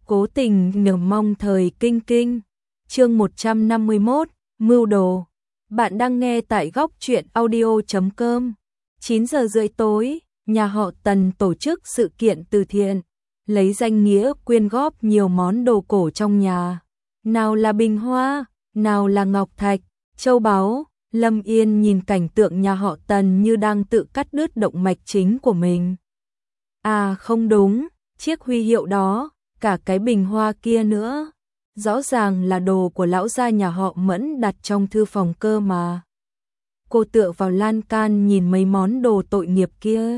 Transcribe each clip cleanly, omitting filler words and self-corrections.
Cố tình nhờ mong thời kinh kinh. Chương 151, Mưu đồ. Bạn đang nghe tại góc truyện audio.com. 9 giờ rưỡi tối, nhà họ Tần tổ chức sự kiện từ thiện, lấy danh nghĩa quyên góp nhiều món đồ cổ trong nhà. Nào là bình hoa, nào là ngọc thạch, châu báu. Lâm Yên nhìn cảnh tượng nhà họ Tần như đang tự cắt đứt động mạch chính của mình. À không đúng, chiếc huy hiệu đó, cả cái bình hoa kia nữa. Rõ ràng là đồ của lão gia nhà họ Mẫn đặt trong thư phòng cơ mà. Cô tựa vào lan can nhìn mấy món đồ tội nghiệp kia.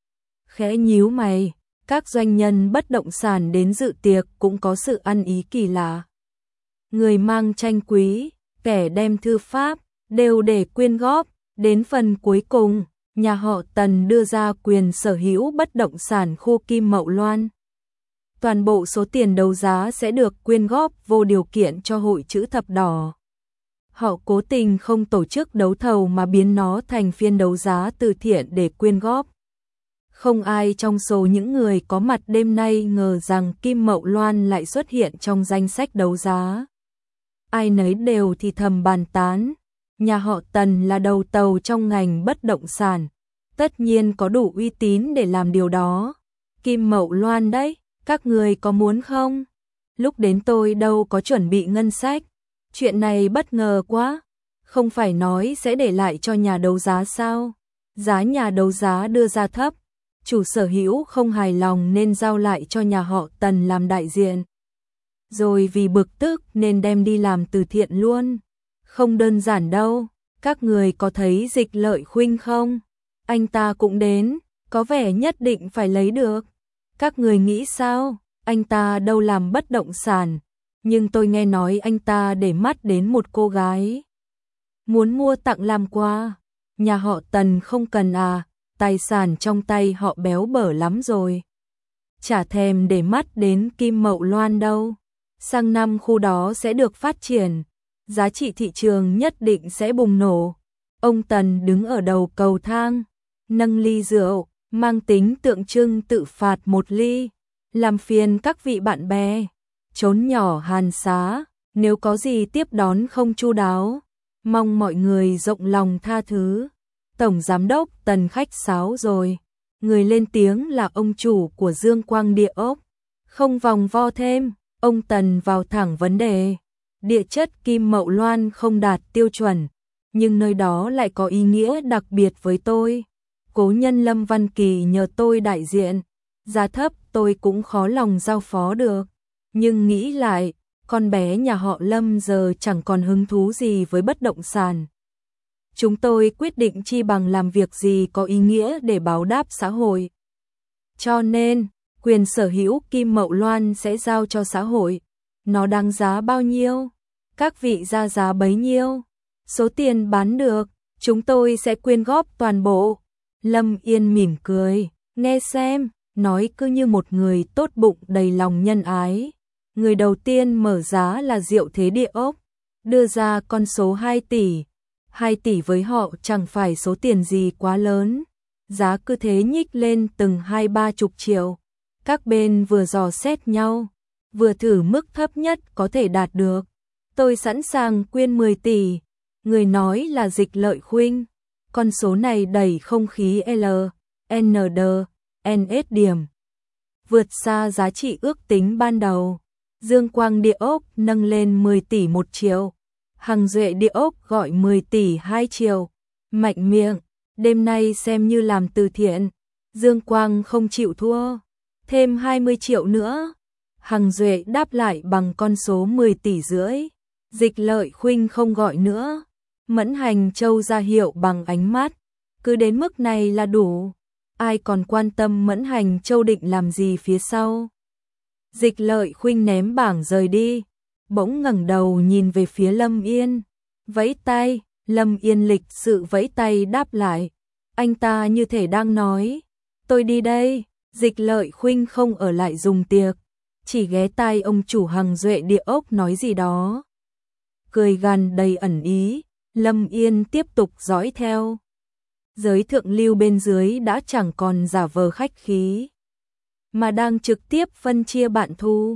Khẽ nhíu mày, các doanh nhân bất động sản đến dự tiệc cũng có sự ăn ý kỳ lạ. Người mang tranh quý, kẻ đem thư pháp, đều để quyên góp. Đến phần cuối cùng, nhà họ Tần đưa ra quyền sở hữu bất động sản khu Kim Mậu Loan. Toàn bộ số tiền đấu giá sẽ được quyên góp vô điều kiện cho Hội Chữ Thập Đỏ. Họ cố tình không tổ chức đấu thầu mà biến nó thành phiên đấu giá từ thiện để quyên góp. Không ai trong số những người có mặt đêm nay ngờ rằng Kim Mậu Loan lại xuất hiện trong danh sách đấu giá. Ai nấy đều thì thầm bàn tán. Nhà họ Tần là đầu tàu trong ngành bất động sản, tất nhiên có đủ uy tín để làm điều đó. Kim Mậu Loan đấy, các người có muốn không? Lúc đến tôi đâu có chuẩn bị ngân sách. Chuyện này bất ngờ quá. Không phải nói sẽ để lại cho nhà đấu giá sao? Giá nhà đấu giá đưa ra thấp, chủ sở hữu không hài lòng nên giao lại cho nhà họ Tần làm đại diện. Rồi vì bực tức nên đem đi làm từ thiện luôn. Không đơn giản đâu, các người có thấy Dịch Lợi Khuynh không? Anh ta cũng đến, có vẻ nhất định phải lấy được. Các người nghĩ sao? Anh ta đâu làm bất động sản, nhưng tôi nghe nói anh ta để mắt đến một cô gái. Muốn mua tặng làm quà. Nhà họ Tần không cần à, tài sản trong tay họ béo bở lắm rồi. Chả thèm để mắt đến Kim Mậu Loan đâu. Sang năm khu đó sẽ được phát triển, giá trị thị trường nhất định sẽ bùng nổ. Ông Tần đứng ở đầu cầu thang, nâng ly rượu, mang tính tượng trưng tự phạt một ly. Làm phiền các vị bạn bè, trốn nhỏ hàn xá, nếu có gì tiếp đón không chu đáo, mong mọi người rộng lòng tha thứ. Tổng giám đốc Tần khách sáo rồi. Người lên tiếng là ông chủ của Dương Quang Địa ốc. Không vòng vo thêm, ông Tần vào thẳng vấn đề. Địa chất Kim Mậu Loan không đạt tiêu chuẩn, nhưng nơi đó lại có ý nghĩa đặc biệt với tôi. Cố nhân Lâm Văn Kỳ nhờ tôi đại diện, giá thấp tôi cũng khó lòng giao phó được. Nhưng nghĩ lại, con bé nhà họ Lâm giờ chẳng còn hứng thú gì với bất động sản. Chúng tôi quyết định chi bằng làm việc gì có ý nghĩa để báo đáp xã hội. Cho nên, quyền sở hữu Kim Mậu Loan sẽ giao cho xã hội. Nó đáng giá bao nhiêu? Các vị ra giá bấy nhiêu? Số tiền bán được, chúng tôi sẽ quyên góp toàn bộ. Lâm Yên mỉm cười, nghe xem, nói cứ như một người tốt bụng đầy lòng nhân ái. Người đầu tiên mở giá là Diệu Thế Địa ốc, đưa ra con số 2 tỷ. 2 tỷ với họ chẳng phải số tiền gì quá lớn. Giá cứ thế nhích lên từng 20-30 triệu. Các bên vừa dò xét nhau, vừa thử mức thấp nhất có thể đạt được. Tôi sẵn sàng quyên 10 tỷ. Người nói là Dịch Lợi Khuynh. Con số này đẩy không khí LND, NS điểm. Vượt xa giá trị ước tính ban đầu. Dương Quang Địa ốc nâng lên 10 tỷ 1 triệu. Hằng Duệ Địa ốc gọi 10 tỷ 2 triệu. Mạnh miệng, đêm nay xem như làm từ thiện. Dương Quang không chịu thua. Thêm 20 triệu nữa. Hằng Duệ đáp lại bằng con số 10 tỷ rưỡi. Dịch Lợi Khuynh không gọi nữa. Mẫn Hành Châu ra hiệu bằng ánh mắt. Cứ đến mức này là đủ. Ai còn quan tâm Mẫn Hành Châu định làm gì phía sau. Dịch Lợi Khuynh ném bảng rời đi. Bỗng ngẩng đầu nhìn về phía Lâm Yên. Vẫy tay, Lâm Yên lịch sự vẫy tay đáp lại. Anh ta như thể đang nói. Tôi đi đây. Dịch Lợi Khuynh không ở lại dùng tiệc. Chỉ ghé tai ông chủ Hằng Duệ Địa ốc nói gì đó. Cười gằn đầy ẩn ý. Lâm Yên tiếp tục dõi theo. Giới thượng lưu bên dưới đã chẳng còn giả vờ khách khí, mà đang trực tiếp phân chia bạn thu.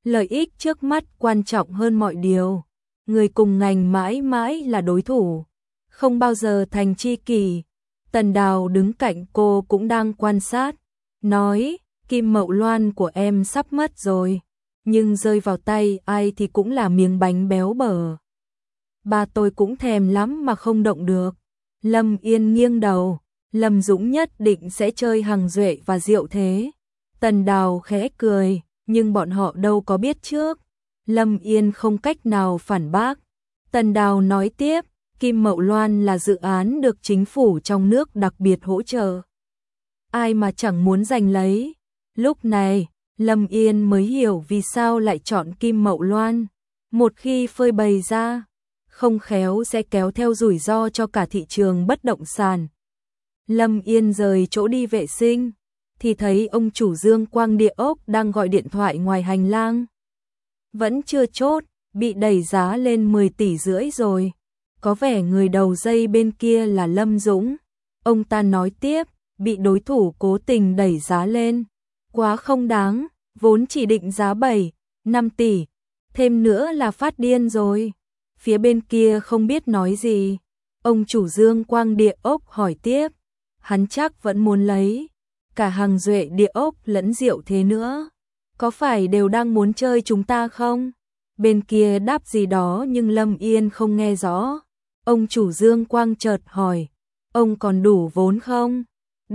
Lợi ích trước mắt quan trọng hơn mọi điều. Người cùng ngành mãi mãi là đối thủ, không bao giờ thành tri kỷ. Tần Đào đứng cạnh cô cũng đang quan sát, nói, Kim Mậu Loan của em sắp mất rồi, nhưng rơi vào tay ai thì cũng là miếng bánh béo bở. Ba tôi cũng thèm lắm mà không động được. Lâm Yên nghiêng đầu, Lâm Dũng nhất định sẽ chơi Hằng Duệ và Diệu Thế. Tần Đào khẽ cười, nhưng bọn họ đâu có biết trước. Lâm Yên không cách nào phản bác. Tần Đào nói tiếp, Kim Mậu Loan là dự án được chính phủ trong nước đặc biệt hỗ trợ. Ai mà chẳng muốn giành lấy. Lúc này, Lâm Yên mới hiểu vì sao lại chọn Kim Mậu Loan. Một khi phơi bày ra, không khéo sẽ kéo theo rủi ro cho cả thị trường bất động sản. Lâm Yên rời chỗ đi vệ sinh, thì thấy ông chủ Dương Quang Địa ốc đang gọi điện thoại ngoài hành lang. Vẫn chưa chốt, bị đẩy giá lên 10,5 tỷ rồi. Có vẻ người đầu dây bên kia là Lâm Dũng. Ông ta nói tiếp, bị đối thủ cố tình đẩy giá lên. Quá không đáng, vốn chỉ định giá 7-5 tỷ. Thêm nữa là phát điên rồi. Phía bên kia không biết nói gì. Ông chủ Dương Quang Địa ốc hỏi tiếp. Hắn chắc vẫn muốn lấy cả Hằng Duệ Địa ốc lẫn Diệu Thế nữa. Có phải đều đang muốn chơi chúng ta không? Bên kia đáp gì đó nhưng Lâm Yên không nghe rõ. Ông chủ Dương Quang chợt hỏi. Ông còn đủ vốn không?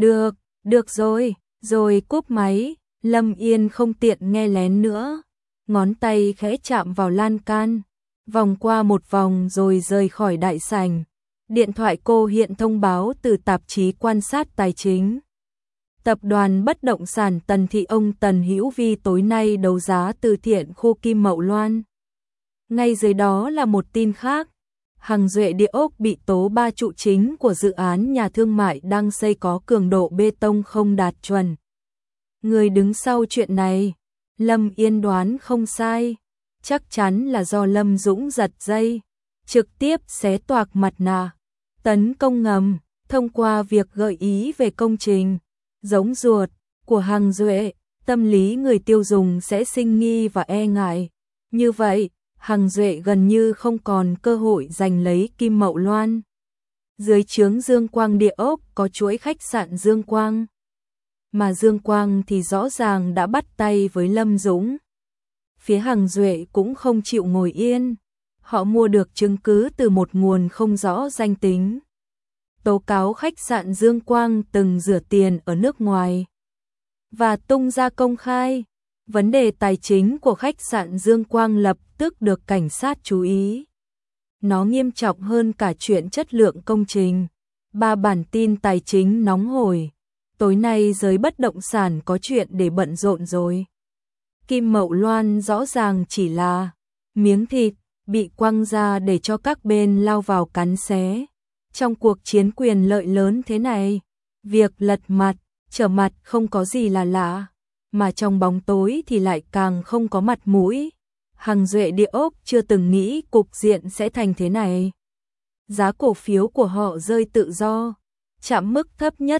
Được rồi cúp máy. Lâm Yên không tiện nghe lén nữa. Ngón tay khẽ chạm vào lan can. Vòng qua một vòng rồi rời khỏi đại sảnh. Điện thoại cô hiện thông báo từ tạp chí Quan sát Tài chính. Tập đoàn bất động sản Tần Thị ông Tần Hữu Vi tối nay đấu giá từ thiện khu Kim Mậu Loan. Ngay dưới đó là một tin khác. Hằng Duệ Địa ốc bị tố 3 trụ chính của dự án nhà thương mại đang xây có cường độ bê tông không đạt chuẩn. Người đứng sau chuyện này, Lâm Yên đoán không sai. Chắc chắn là do Lâm Dũng giật dây, trực tiếp xé toạc mặt nạ. Tấn công ngầm, thông qua việc gợi ý về công trình giống ruột của Hằng Duệ, tâm lý người tiêu dùng sẽ sinh nghi và e ngại. Như vậy, Hằng Duệ gần như không còn cơ hội giành lấy Kim Mậu Loan. Dưới trướng Dương Quang Địa ốc có chuỗi khách sạn Dương Quang. Mà Dương Quang thì rõ ràng đã bắt tay với Lâm Dũng. Phía Hằng Duệ cũng không chịu ngồi yên. Họ mua được chứng cứ từ một nguồn không rõ danh tính. Tố cáo khách sạn Dương Quang từng rửa tiền ở nước ngoài và tung ra công khai. Vấn đề tài chính của khách sạn Dương Quang lập tức được cảnh sát chú ý. Nó nghiêm trọng hơn cả chuyện chất lượng công trình. 3 bản tin tài chính nóng hổi. Tối nay giới bất động sản có chuyện để bận rộn rồi. Kim Mậu Loan rõ ràng chỉ là miếng thịt bị quăng ra để cho các bên lao vào cắn xé. Trong cuộc chiến quyền lợi lớn thế này, việc lật mặt, trở mặt không có gì là lạ, mà trong bóng tối thì lại càng không có mặt mũi. Hằng Duệ Địa ốc chưa từng nghĩ cục diện sẽ thành thế này. Giá cổ phiếu của họ rơi tự do, chạm mức thấp nhất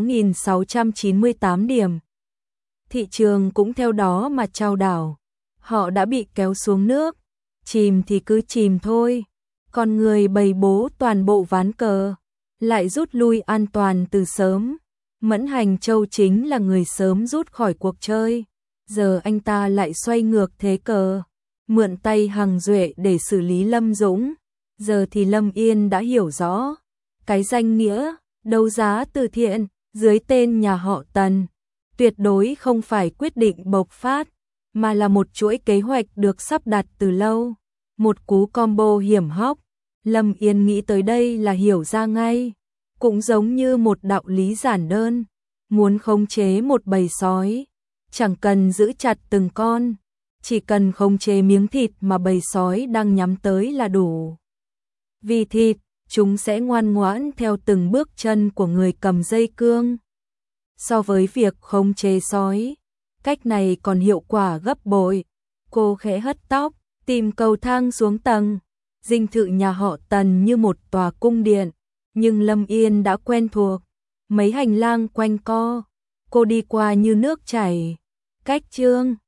6.698 điểm. Thị trường cũng theo đó mà chao đảo. Họ đã bị kéo xuống nước, chìm thì cứ chìm thôi. Còn người bày bố toàn bộ ván cờ, lại rút lui an toàn từ sớm. Mẫn Hành Châu chính là người sớm rút khỏi cuộc chơi. Giờ anh ta lại xoay ngược thế cờ, mượn tay Hằng Duệ để xử lý Lâm Dũng. Giờ thì Lâm Yên đã hiểu rõ. Cái danh nghĩa, đấu giá từ thiện, dưới tên nhà họ Tần, tuyệt đối không phải quyết định bộc phát, mà là một chuỗi kế hoạch được sắp đặt từ lâu. Một cú combo hiểm hóc. Lâm Yên nghĩ tới đây là hiểu ra ngay. Cũng giống như một đạo lý giản đơn. Muốn khống chế một bầy sói, chẳng cần giữ chặt từng con, chỉ cần khống chế miếng thịt mà bầy sói đang nhắm tới là đủ. Vì thịt, chúng sẽ ngoan ngoãn theo từng bước chân của người cầm dây cương. So với việc khống chế sói, cách này còn hiệu quả gấp bội. Cô khẽ hất tóc, tìm cầu thang xuống tầng. Dinh thự nhà họ Tần như một tòa cung điện, nhưng Lâm Yên đã quen thuộc. Mấy hành lang quanh co, cô đi qua như nước chảy. Cách chương